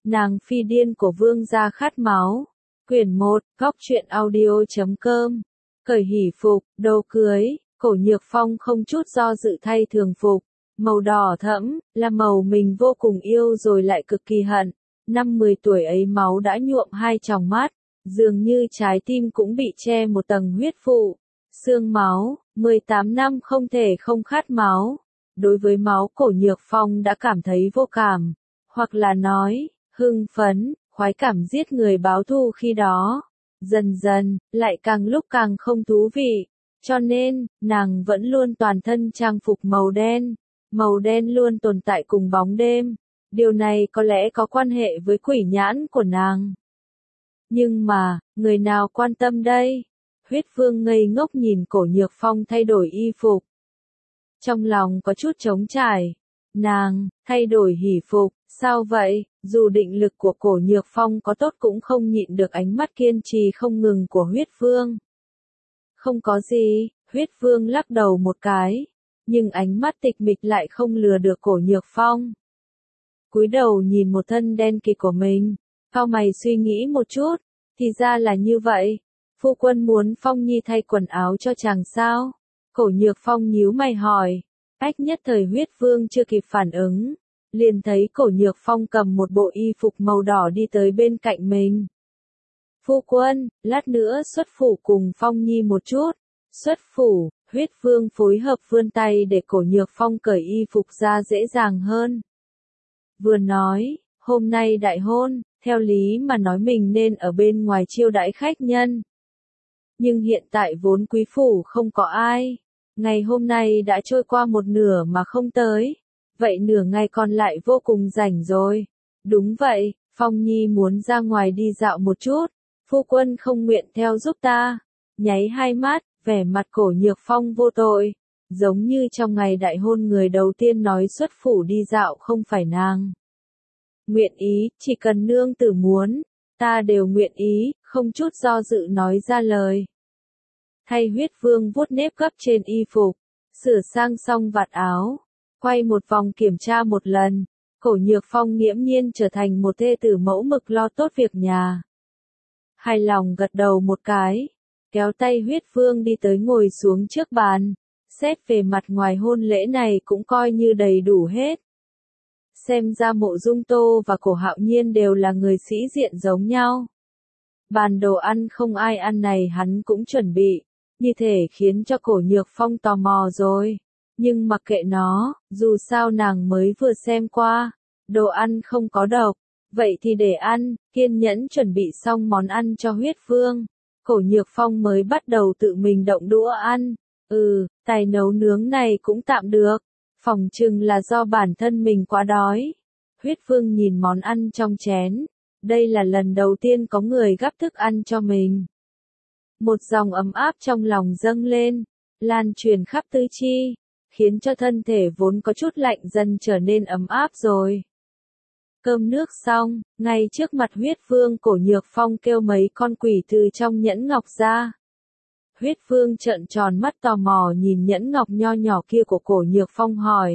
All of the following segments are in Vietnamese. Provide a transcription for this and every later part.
Nàng phi điên của vương gia khát máu. Quyển 1, Góc truyện audio.com. Cởi hỷ phục, đồ cưới, Cổ Nhược Phong không chút do dự thay thường phục. Màu đỏ thẫm, là màu mình vô cùng yêu rồi lại cực kỳ hận. Năm 10 tuổi ấy máu đã nhuộm hai tròng mắt, dường như trái tim cũng bị che một tầng huyết phụ. Xương máu, 18 năm không thể không khát máu. Đối với máu Cổ Nhược Phong đã cảm thấy vô cảm, hoặc là nói, hưng phấn, khoái cảm giết người báo thù khi đó. Dần dần, lại càng lúc càng không thú vị. Cho nên, nàng vẫn luôn toàn thân trang phục màu đen. Màu đen luôn tồn tại cùng bóng đêm. Điều này có lẽ có quan hệ với quỷ nhãn của nàng. Nhưng mà, người nào quan tâm đây? Huyết Vương ngây ngốc nhìn Cổ Nhược Phong thay đổi y phục. Trong lòng có chút trống trải. Nàng, thay đổi hỷ phục, sao vậy? Dù định lực của Cổ Nhược Phong có tốt cũng không nhịn được ánh mắt kiên trì không ngừng của Huyết Vương. Không có gì, Huyết Vương lắc đầu một cái. Nhưng ánh mắt tịch mịch lại không lừa được Cổ Nhược Phong. Cúi đầu nhìn một thân đen kịt của mình, cau mày suy nghĩ một chút, thì ra là như vậy. Phu quân muốn Phong Nhi thay quần áo cho chàng sao? Cổ Nhược Phong nhíu mày hỏi. Ách nhất thời Huyết Vương chưa kịp phản ứng, liền thấy Cổ Nhược Phong cầm một bộ y phục màu đỏ đi tới bên cạnh mình. Phu quân, lát nữa xuất phủ cùng Phong Nhi một chút. Xuất phủ, Huyết Vương phối hợp vươn tay để Cổ Nhược Phong cởi y phục ra dễ dàng hơn. Vừa nói, hôm nay đại hôn, theo lý mà nói mình nên ở bên ngoài chiêu đãi khách nhân. Nhưng hiện tại vốn quý phủ không có ai. Ngày hôm nay đã trôi qua một nửa mà không tới. Vậy nửa ngày còn lại vô cùng rảnh rồi. Đúng vậy, Phong Nhi muốn ra ngoài đi dạo một chút. Phu quân không nguyện theo giúp ta. Nháy hai mắt, vẻ mặt Cổ Nhược Phong vô tội. Giống như trong ngày đại hôn người đầu tiên nói xuất phủ đi dạo không phải nàng. Nguyện ý, chỉ cần nương tử muốn, ta đều nguyện ý, không chút do dự nói ra lời. Thay Huyết Vương vuốt nếp gấp trên y phục, sửa sang xong vạt áo, quay một vòng kiểm tra một lần. Cổ Nhược Phong nghiễm nhiên trở thành một thê tử mẫu mực lo tốt việc nhà. Hài lòng gật đầu một cái, kéo tay Huyết Vương đi tới ngồi xuống trước bàn. Xét về mặt ngoài hôn lễ này cũng coi như đầy đủ hết. Xem ra Mộ Dung Tô và Cổ Hạo Nhiên đều là người sĩ diện giống nhau. Bàn đồ ăn không ai ăn này hắn cũng chuẩn bị, như thể khiến cho Cổ Nhược Phong tò mò rồi. Nhưng mặc kệ nó, dù sao nàng mới vừa xem qua, đồ ăn không có độc, vậy thì để ăn, kiên nhẫn chuẩn bị xong món ăn cho Huyết Vương. Cổ Nhược Phong mới bắt đầu tự mình động đũa ăn. Tài nấu nướng này cũng tạm được. Phỏng chừng là do bản thân mình quá đói. Huyết Vương nhìn món ăn trong chén. Đây là lần đầu tiên có người gắp thức ăn cho mình. Một dòng ấm áp trong lòng dâng lên, lan truyền khắp tứ chi, khiến cho thân thể vốn có chút lạnh dần trở nên ấm áp rồi. Cơm nước xong, ngay trước mặt Huyết Vương Cổ Nhược Phong kêu mấy con quỷ từ trong nhẫn ngọc ra. Huyết Vương trợn tròn mắt tò mò nhìn nhẫn ngọc nho nhỏ kia của Cổ Nhược Phong hỏi.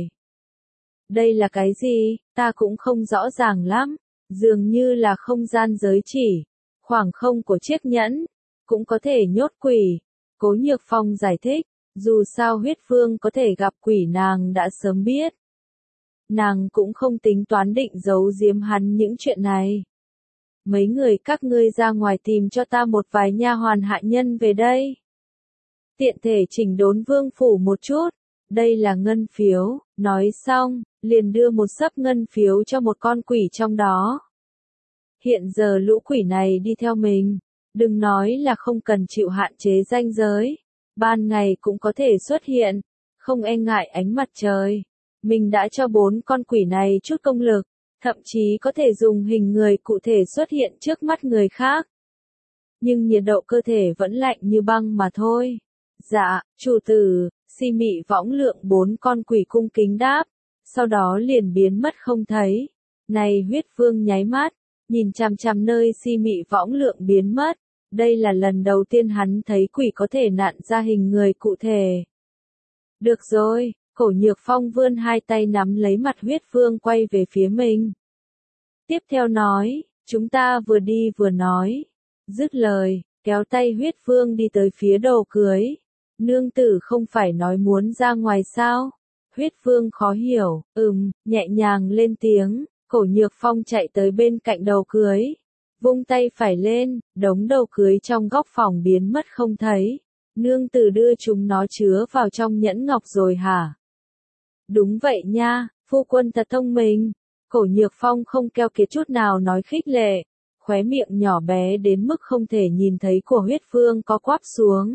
Đây là cái gì, ta cũng không rõ ràng lắm, dường như là không gian giới chỉ, khoảng không của chiếc nhẫn, cũng có thể nhốt quỷ. Cổ Nhược Phong giải thích, dù sao Huyết Vương có thể gặp quỷ nàng đã sớm biết. Nàng cũng không tính toán định giấu giếm hắn những chuyện này. Mấy người các ngươi ra ngoài tìm cho ta một vài nha hoàn hạ nhân về đây. Tiện thể chỉnh đốn vương phủ một chút, đây là ngân phiếu, nói xong, liền đưa một xấp ngân phiếu cho một con quỷ trong đó. Hiện giờ lũ quỷ này đi theo mình, đừng nói là không cần chịu hạn chế ranh giới, ban ngày cũng có thể xuất hiện, không e ngại ánh mặt trời. Mình đã cho 4 con quỷ này chút công lực, thậm chí có thể dùng hình người cụ thể xuất hiện trước mắt người khác. Nhưng nhiệt độ cơ thể vẫn lạnh như băng mà thôi. Dạ, chủ tử, Si Mị Võng Lượng 4 con quỷ cung kính đáp, sau đó liền biến mất không thấy. Này Huyết Vương nháy mắt, nhìn chằm chằm nơi Si Mị Võng Lượng biến mất, đây là lần đầu tiên hắn thấy quỷ có thể nặn ra hình người cụ thể. Được rồi, Cổ Nhược Phong vươn hai tay nắm lấy mặt Huyết Vương quay về phía mình. Tiếp theo nói, chúng ta vừa đi vừa nói. Dứt lời, kéo tay huyết vương đi tới phía đồ cưới. Nương tử không phải nói muốn ra ngoài sao? Huyết vương khó hiểu, nhẹ nhàng lên tiếng. Cổ Nhược Phong chạy tới bên cạnh đầu cưới. Vung tay phải lên, đống đầu cưới trong góc phòng biến mất không thấy. Nương tử đưa chúng nó chứa vào trong nhẫn ngọc rồi hả? Đúng vậy nha, phu quân thật thông minh. Cổ Nhược Phong không keo kiệt chút nào nói khích lệ. Khóe miệng nhỏ bé đến mức không thể nhìn thấy của huyết vương có quắp xuống.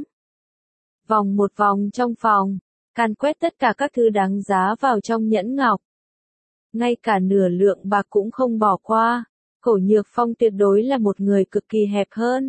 Vòng một vòng trong phòng, càn quét tất cả các thứ đáng giá vào trong nhẫn ngọc. Ngay cả nửa lượng bạc cũng không bỏ qua. Cổ Nhược Phong tuyệt đối là một người cực kỳ hẹp hơn.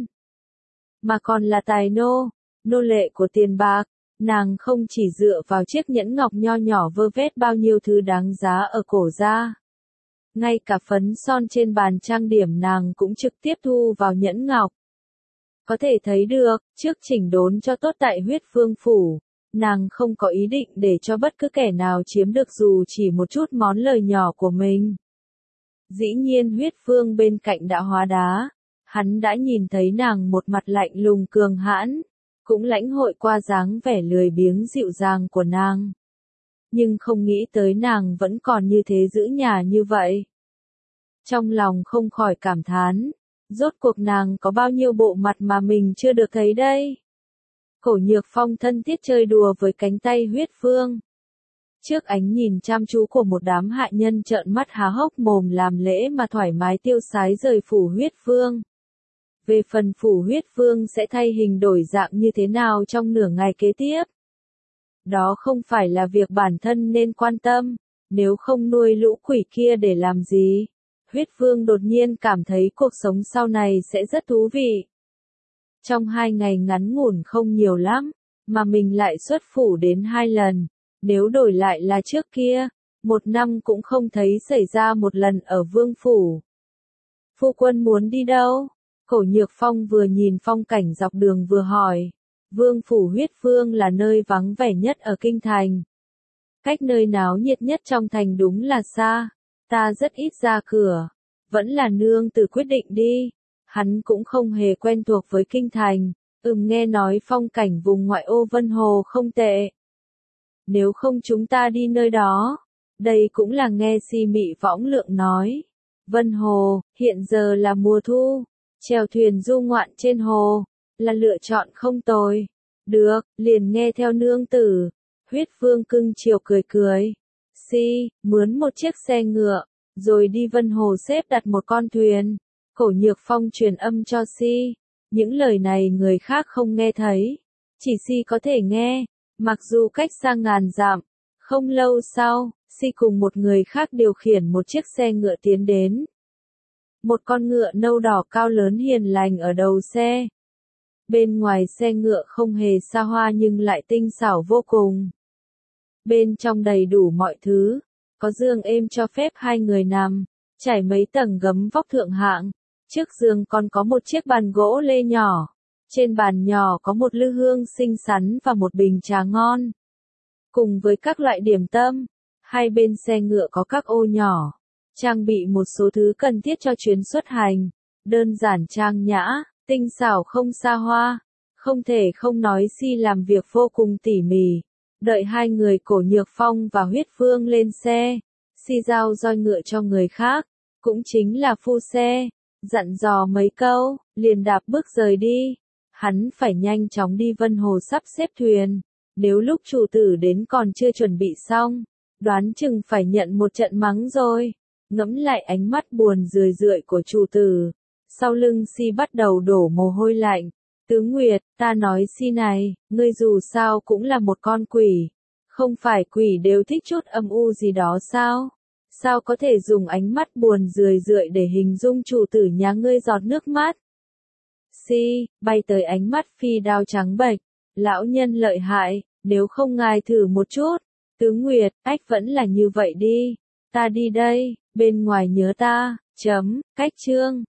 Mà còn là tài nô lệ của tiền bạc. Nàng không chỉ dựa vào chiếc nhẫn ngọc nho nhỏ vơ vét bao nhiêu thứ đáng giá ở cổ ra. Ngay cả phấn son trên bàn trang điểm nàng cũng trực tiếp thu vào nhẫn ngọc. Có thể thấy được, trước chỉnh đốn cho tốt tại huyết vương phủ, nàng không có ý định để cho bất cứ kẻ nào chiếm được dù chỉ một chút món lời nhỏ của mình. Dĩ nhiên huyết vương bên cạnh đã hóa đá, hắn đã nhìn thấy nàng một mặt lạnh lùng cường hãn, cũng lãnh hội qua dáng vẻ lười biếng dịu dàng của nàng. Nhưng không nghĩ tới nàng vẫn còn như thế giữ nhà như vậy. Trong lòng không khỏi cảm thán, rốt cuộc nàng có bao nhiêu bộ mặt mà mình chưa được thấy đây. Cổ Nhược Phong thân thiết chơi đùa với cánh tay huyết vương. Trước ánh nhìn chăm chú của một đám hạ nhân trợn mắt há hốc mồm làm lễ mà thoải mái tiêu sái rời phủ huyết vương. Về phần phủ huyết vương sẽ thay hình đổi dạng như thế nào trong nửa ngày kế tiếp. Đó không phải là việc bản thân nên quan tâm, nếu không nuôi lũ quỷ kia để làm gì. Huyết vương đột nhiên cảm thấy cuộc sống sau này sẽ rất thú vị. Trong 2 ngày ngắn ngủn không nhiều lắm, mà mình lại xuất phủ đến 2 lần. Nếu đổi lại là trước kia, 1 năm cũng không thấy xảy ra một lần ở vương phủ. Phu quân muốn đi đâu? Cổ Nhược Phong vừa nhìn phong cảnh dọc đường vừa hỏi. Vương phủ huyết vương là nơi vắng vẻ nhất ở kinh thành. Cách nơi náo nhiệt nhất trong thành đúng là xa. Ta rất ít ra cửa. Vẫn là nương tử quyết định đi. Hắn cũng không hề quen thuộc với kinh thành. Nghe nói phong cảnh vùng ngoại ô Vân Hồ không tệ. Nếu không chúng ta đi nơi đó. Đây cũng là nghe Si Mị Võng Lượng nói. Vân Hồ, hiện giờ là mùa thu. Chèo thuyền du ngoạn trên hồ, là lựa chọn không tồi. Được, liền nghe theo nương tử. Huyết vương cưng chiều cười cười. Si, mướn một chiếc xe ngựa, rồi đi Vân Hồ xếp đặt một con thuyền. Cổ Nhược Phong truyền âm cho Si. Những lời này người khác không nghe thấy. Chỉ Si có thể nghe, mặc dù cách xa ngàn dặm. Không lâu sau, Si cùng một người khác điều khiển một chiếc xe ngựa tiến đến. Một con ngựa nâu đỏ cao lớn hiền lành ở đầu xe. Bên ngoài xe ngựa không hề xa hoa nhưng lại tinh xảo vô cùng. Bên trong đầy đủ mọi thứ, có giường êm cho phép 2 người nằm, trải mấy tầng gấm vóc thượng hạng. Trước giường còn có một chiếc bàn gỗ lê nhỏ. Trên bàn nhỏ có một lư hương xinh xắn và một bình trà ngon. Cùng với các loại điểm tâm, hai bên xe ngựa có các ô nhỏ. Trang bị một số thứ cần thiết cho chuyến xuất hành, đơn giản trang nhã, tinh xảo không xa hoa, không thể không nói Si làm việc vô cùng tỉ mỉ. Đợi 2 người Cổ Nhược Phong và huyết vương lên xe, Si giao roi ngựa cho người khác, cũng chính là phu xe, dặn dò mấy câu, liền đạp bước rời đi. Hắn phải nhanh chóng đi Vân Hồ sắp xếp thuyền, nếu lúc chủ tử đến còn chưa chuẩn bị xong, đoán chừng phải nhận một trận mắng rồi. Ngẫm lại ánh mắt buồn rười rượi của chủ tử, sau lưng Si bắt đầu đổ mồ hôi lạnh. Tướng Nguyệt, ta nói Si này, ngươi dù sao cũng là một con quỷ. Không phải quỷ đều thích chút âm u gì đó sao? Sao có thể dùng ánh mắt buồn rười rượi để hình dung chủ tử nhà ngươi giọt nước mắt? Si, bay tới ánh mắt phi đao trắng bệch. Lão nhân lợi hại, nếu không ngài thử một chút. Tướng Nguyệt, ách vẫn là như vậy đi. Ta đi đây, bên ngoài nhớ ta, cách chương.